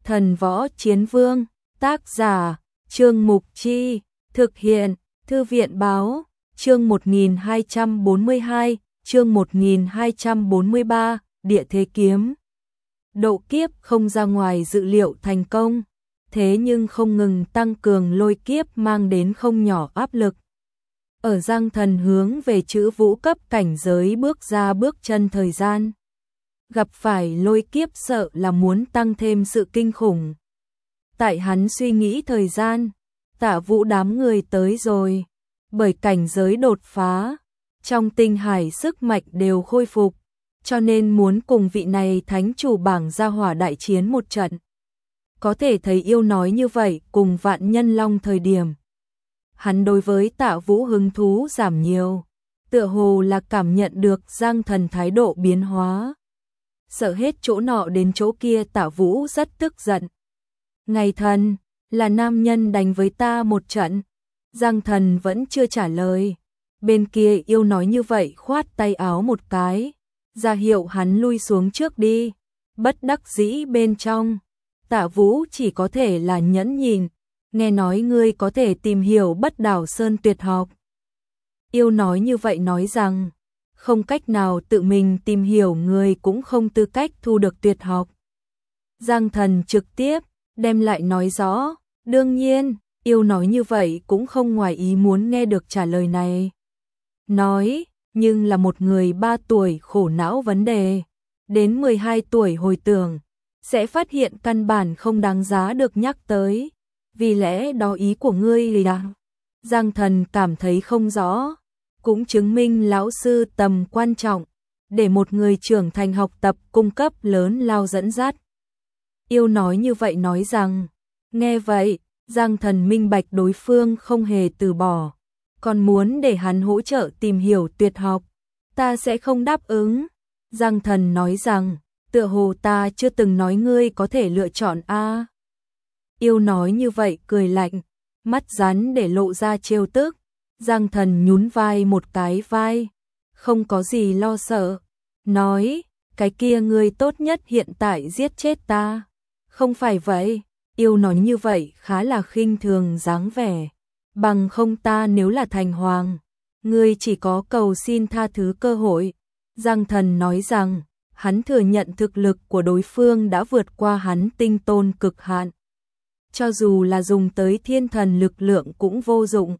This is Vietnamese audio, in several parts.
Thần Võ Chiến Vương, tác giả, Trương Mục Chi, thực hiện, Thư viện Báo, chương 1242, chương 1243, Địa Thế Kiếm. Độ kiếp không ra ngoài dự liệu thành công, thế nhưng không ngừng tăng cường lôi kiếp mang đến không nhỏ áp lực. Ở Giang Thần hướng về chữ vũ cấp cảnh giới bước ra bước chân thời gian, gặp phải lôi kiếp sợ là muốn tăng thêm sự kinh khủng. Tại hắn suy nghĩ thời gian, Tạ Vũ đám người tới rồi, bởi cảnh giới đột phá, trong tinh hải sức mạnh đều khôi phục, cho nên muốn cùng vị này thánh chủ bảng gia hỏa đại chiến một trận. Có thể thấy yêu nói như vậy cùng Vạn Nhân Long thời điểm, hắn đối với Tạ Vũ hứng thú giảm nhiều, tựa hồ là cảm nhận được Giang Thần thái độ biến hóa. Sợ hết chỗ nọ đến chỗ kia, Tạ Vũ rất tức giận. Ngày Thần, là nam nhân đánh với ta một trận. Giang Thần vẫn chưa trả lời. Bên kia yêu nói như vậy khoát tay áo một cái, ra hiệu hắn lui xuống trước đi. Bất đắc dĩ bên trong, Tạ Vũ chỉ có thể là nhẫn nhịn. Nghe nói ngươi có thể tìm hiểu Bất Đảo Sơn tuyệt học. Yêu nói như vậy nói rằng, không cách nào tự mình tìm hiểu người cũng không tư cách thu được tuyệt học. Giang Thần trực tiếp đem lại nói rõ, đương nhiên, yêu nói như vậy cũng không ngoài ý muốn nghe được trả lời này. Nói, nhưng là một người 3 tuổi khổ não vấn đề, đến 12 tuổi hồi tưởng, sẽ phát hiện căn bản không đáng giá được nhắc tới. Vì lẽ đó ý của ngươi là? Giang Thần cảm thấy không rõ, cũng chứng minh lão sư tầm quan trọng, để một người trưởng thành học tập cung cấp lớn lao dẫn dắt. Yêu nói như vậy nói rằng, nghe vậy, Giang Thần minh bạch đối phương không hề từ bỏ, còn muốn để hắn hỗ trợ tìm hiểu tuyệt học, ta sẽ không đáp ứng. Giang Thần nói rằng, tựa hồ ta chưa từng nói ngươi có thể lựa chọn a. Yêu nói như vậy cười lạnh, mắt rắn để lộ ra trêu tức. Giang Thần nhún vai một cái vai, không có gì lo sợ, nói, cái kia ngươi tốt nhất hiện tại giết chết ta. Không phải vậy, yêu nói như vậy khá là khinh thường dáng vẻ, bằng không ta nếu là thành hoàng, ngươi chỉ có cầu xin tha thứ cơ hội. Giang Thần nói rằng, hắn thừa nhận thực lực của đối phương đã vượt qua hắn tinh tôn cực hạn. Cho dù là dùng tới thiên thần lực lượng cũng vô dụng.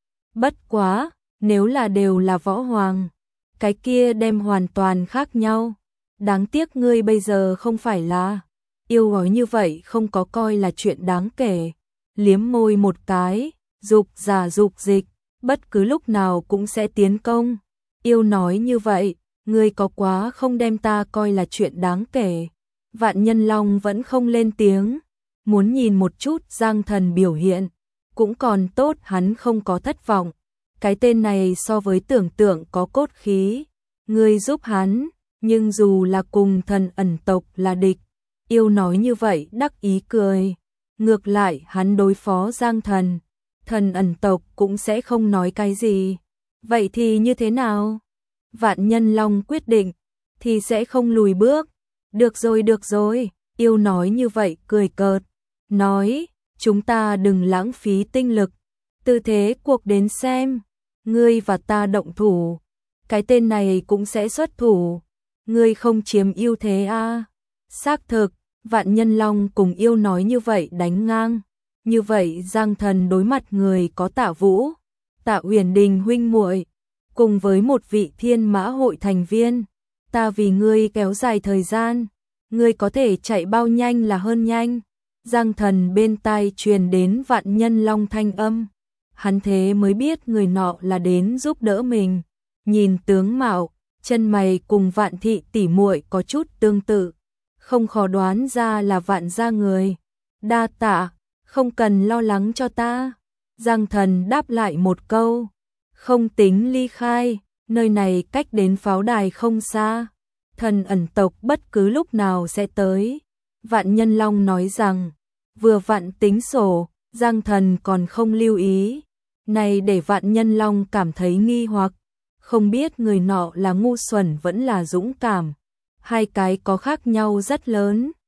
Bất quá, nếu là đều là võ hoàng, cái kia đem hoàn toàn khác nhau. Đáng tiếc ngươi bây giờ không phải là. Yêu nói như vậy không có coi là chuyện đáng kể. Liếm môi một cái, dục giả dục dịch, bất cứ lúc nào cũng sẽ tiến công. Yêu nói như vậy, ngươi có quá không đem ta coi là chuyện đáng kể. Vạn Nhân Long vẫn không lên tiếng, muốn nhìn một chút Giang Thần biểu hiện, cũng còn tốt hắn không có thất vọng. Cái tên này so với tưởng tượng có cốt khí, ngươi giúp hắn, nhưng dù là cùng thần ẩn tộc là địch. Yêu nói như vậy đắc ý cười, ngược lại hắn đối phó Giang Thần, thần ẩn tộc cũng sẽ không nói cái gì. Vậy thì như thế nào? Vạn Nhân Long quyết định, thì sẽ không lùi bước. Được rồi, yêu nói như vậy cười cợt, nói, chúng ta đừng lãng phí tinh lực, tư thế cuộc đến xem, ngươi và ta động thủ, cái tên này cũng sẽ xuất thủ, ngươi không chiếm ưu thế a. Xác thực, Vạn Nhân Long cùng yêu nói như vậy đánh ngang, như vậy Giang Thần đối mặt người có Tạ Vũ, Tạ Huyền Đình huynh muội, cùng với một vị Thiên Mã hội thành viên, ta vì ngươi kéo dài thời gian, ngươi có thể chạy bao nhanh là hơn nhanh. Giang Thần bên tai truyền đến Vạn Nhân Long thanh âm, hắn thế mới biết người nọ là đến giúp đỡ mình. Nhìn tướng mạo, chân mày cùng Vạn thị tỷ muội có chút tương tự, không khó đoán ra là Vạn gia người. Đa tạ, không cần lo lắng cho ta. Giang Thần đáp lại một câu, không tính ly khai, nơi này cách đến pháo đài không xa, thần ẩn tộc bất cứ lúc nào sẽ tới. Vạn Nhân Long nói rằng, vừa vặn tính sổ, Giang Thần còn không lưu ý. Này để Vạn Nhân Long cảm thấy nghi hoặc, không biết người nọ là ngu xuẩn vẫn là dũng cảm. Hai cái có khác nhau rất lớn.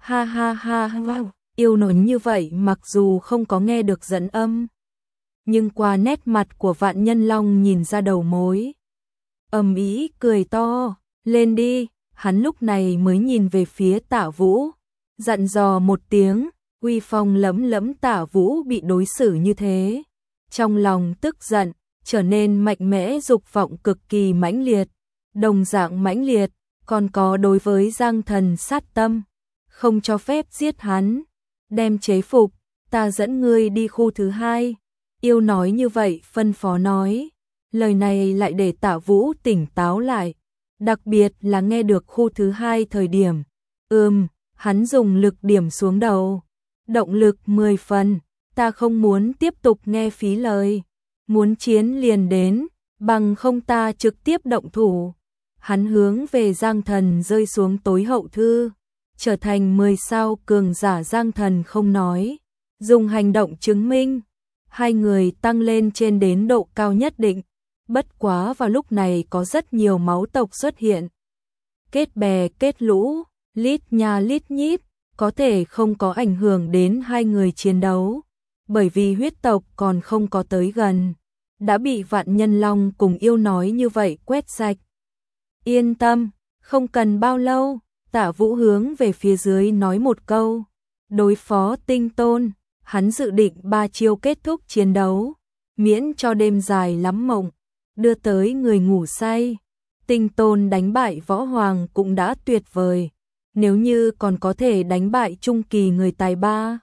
Ha ha ha ha, yêu nói như vậy mặc dù không có nghe được dẫn âm, nhưng qua nét mặt của Vạn Nhân Long nhìn ra đầu mối. Ầm ĩ cười to, lên đi, hắn lúc này mới nhìn về phía Tạ Vũ, dặn dò một tiếng, uy phong lẫm lẫm. Tạ Vũ bị đối xử như thế, trong lòng tức giận, trở nên mạnh mẽ, dục vọng cực kỳ mãnh liệt, đồng dạng mãnh liệt, còn có đối với Giang Thần sát tâm, không cho phép giết hắn, đem chế phục, ta dẫn ngươi đi khu thứ hai. Yêu nói như vậy, phân phó nói, lời này lại để Tạ Vũ tỉnh táo lại, đặc biệt là nghe được khu thứ hai thời điểm. Hắn dùng lực điểm xuống đầu, động lực 10 phần, ta không muốn tiếp tục nghe phí lời, muốn chiến liền đến, bằng không ta trực tiếp động thủ. Hắn hướng về Giang Thần rơi xuống tối hậu thư, trở thành 10 sao cường giả. Giang Thần không nói, dùng hành động chứng minh, hai người tăng lên trên đến độ cao nhất định. Bất quá vào lúc này có rất nhiều máu tộc xuất hiện, kết bè kết lũ, lít nha lít nhít, có thể không có ảnh hưởng đến hai người chiến đấu, bởi vì huyết tộc còn không có tới gần, đã bị Vạn Nhân Long cùng yêu nói như vậy quét sạch. Yên tâm, không cần bao lâu, Tạ Vũ hướng về phía dưới nói một câu, đối phó Tinh Tôn, hắn dự định 3 chiêu kết thúc chiến đấu, miễn cho đêm dài lắm mộng, đưa tới người ngủ say. Tinh Tôn đánh bại Võ Hoàng cũng đã tuyệt vời, nếu như còn có thể đánh bại trung kỳ người tài ba,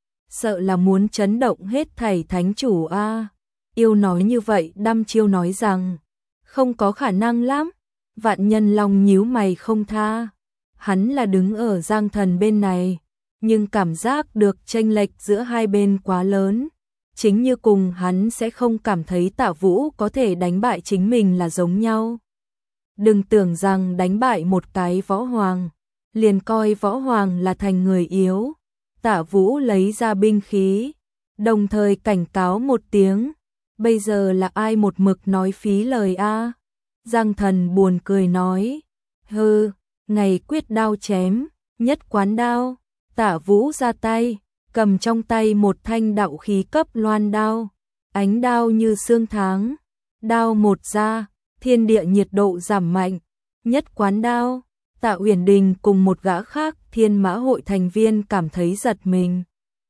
sợ là muốn chấn động hết thảy thánh chủ a. Yêu nói như vậy, đăm chiêu nói rằng không có khả năng lắm. Vạn Nhân Long nhíu mày không tha, hắn là đứng ở Giang Thần bên này, nhưng cảm giác được chênh lệch giữa hai bên quá lớn, chính như cùng hắn sẽ không cảm thấy Tạ Vũ có thể đánh bại chính mình là giống nhau. Đừng tưởng rằng đánh bại một cái Võ Hoàng, liền coi Võ Hoàng là thành người yếu. Tạ Vũ lấy ra binh khí, đồng thời cảnh cáo một tiếng, bây giờ là ai một mực nói phí lời a? Giang Thần buồn cười nói, hừ, ngày quyết đao chém, nhất quán đao. Tạ Vũ ra tay, cầm trong tay một thanh đạo khí cấp loan đao, ánh đao như sương tháng, đao một ra, thiên địa nhiệt độ giảm mạnh, nhất quán đao. Tạ Uyển Đình cùng một gã khác Thiên Mã hội thành viên cảm thấy giật mình.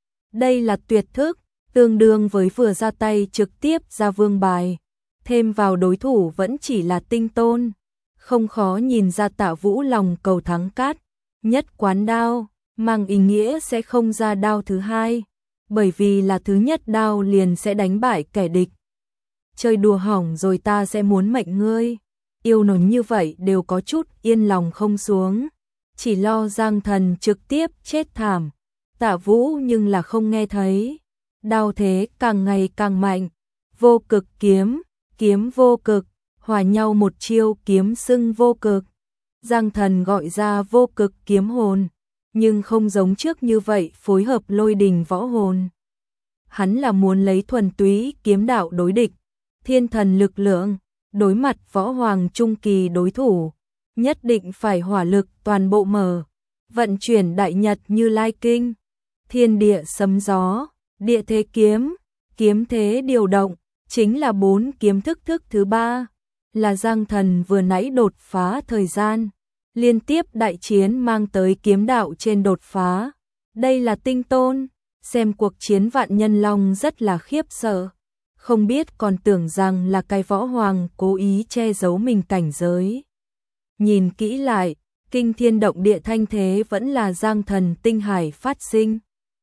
Đây là tuyệt thức, tương đương với vừa ra tay trực tiếp ra vương bài, thêm vào đối thủ vẫn chỉ là Tinh Tôn, không khó nhìn ra Tạ Vũ lòng cầu thắng cát. Nhất quán đao mang ý nghĩa sẽ không ra đao thứ hai, bởi vì là thứ nhất đao liền sẽ đánh bại kẻ địch. Chơi đùa hỏng rồi, ta sẽ muốn mệnh ngươi. Yêu nói như vậy đều có chút yên lòng không xuống, chỉ lo Giang Thần trực tiếp chết thảm. Tạ Vũ nhưng là không nghe thấy, đao thế càng ngày càng mạnh, vô cực kiếm, kiếm vô cực, hòa nhau một chiêu kiếm xưng vô cực. Giang Thần gọi ra vô cực kiếm hồn, nhưng không giống trước như vậy phối hợp lôi đình võ hồn. Hắn là muốn lấy thuần túy kiếm đạo đối địch, thiên thần lực lượng, đối mặt Võ Hoàng trung kỳ đối thủ, nhất định phải hỏa lực toàn bộ mở, vận chuyển Đại Nhật Như Lai Kinh, thiên địa sấm gió, địa thế kiếm, kiếm thế điều động, chính là 4 kiếm thức. Thức thứ 3 là Giang Thần vừa nãy đột phá thời gian, liên tiếp đại chiến mang tới kiếm đạo trên đột phá. Đây là Tinh Tôn, xem cuộc chiến Vạn Nhân Long rất là khiếp sợ, không biết còn tưởng rằng là cái Võ Hoàng cố ý che giấu mình cảnh giới. Nhìn kỹ lại, kinh thiên động địa thanh thế vẫn là Giang Thần tinh hải phát sinh.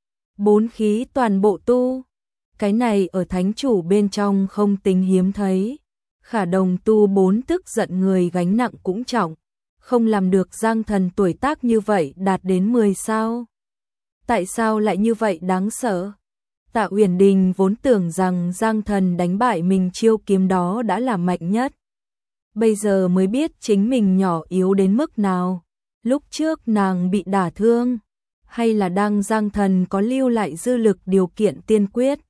4 khí toàn bộ tu, cái này ở thánh chủ bên trong không tính hiếm thấy. Khả Đồng tu 4 tức giận người gánh nặng cũng trọng, không làm được. Giang Thần tuổi tác như vậy đạt đến 10 sao. Tại sao lại như vậy đáng sợ? Tạ Uyển Đình vốn tưởng rằng Giang Thần đánh bại mình chiêu kiếm đó đã là mạnh nhất, bây giờ mới biết chính mình nhỏ yếu đến mức nào. Lúc trước nàng bị đả thương, hay là đang Giang Thần có lưu lại dư lực điều kiện tiên quyết.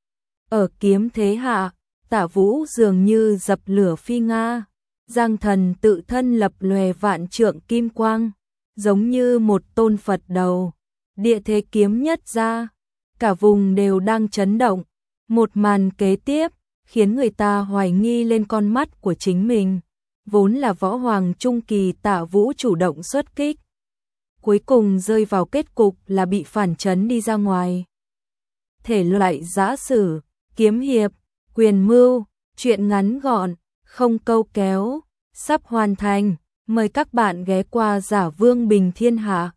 Ở kiếm thế hạ, Tạ Vũ dường như dập lửa phi nga, Giang Thần tự thân lập lòe vạn trượng kim quang, giống như một tôn Phật đầu, địa thế kiếm nhất ra, cả vùng đều đang chấn động. Một màn kế tiếp khiến người ta hoài nghi lên con mắt của chính mình. Vốn là võ hoàng trung kỳ Tạ Vũ chủ động xuất kích, cuối cùng rơi vào kết cục là bị phản chấn đi ra ngoài. Thể loại giã sử, kiếm hiệp, quyền mưu, truyện ngắn gọn, không câu kéo, sắp hoàn thành. Mời các bạn ghé qua Giả Vương Bình Thiên Hạ.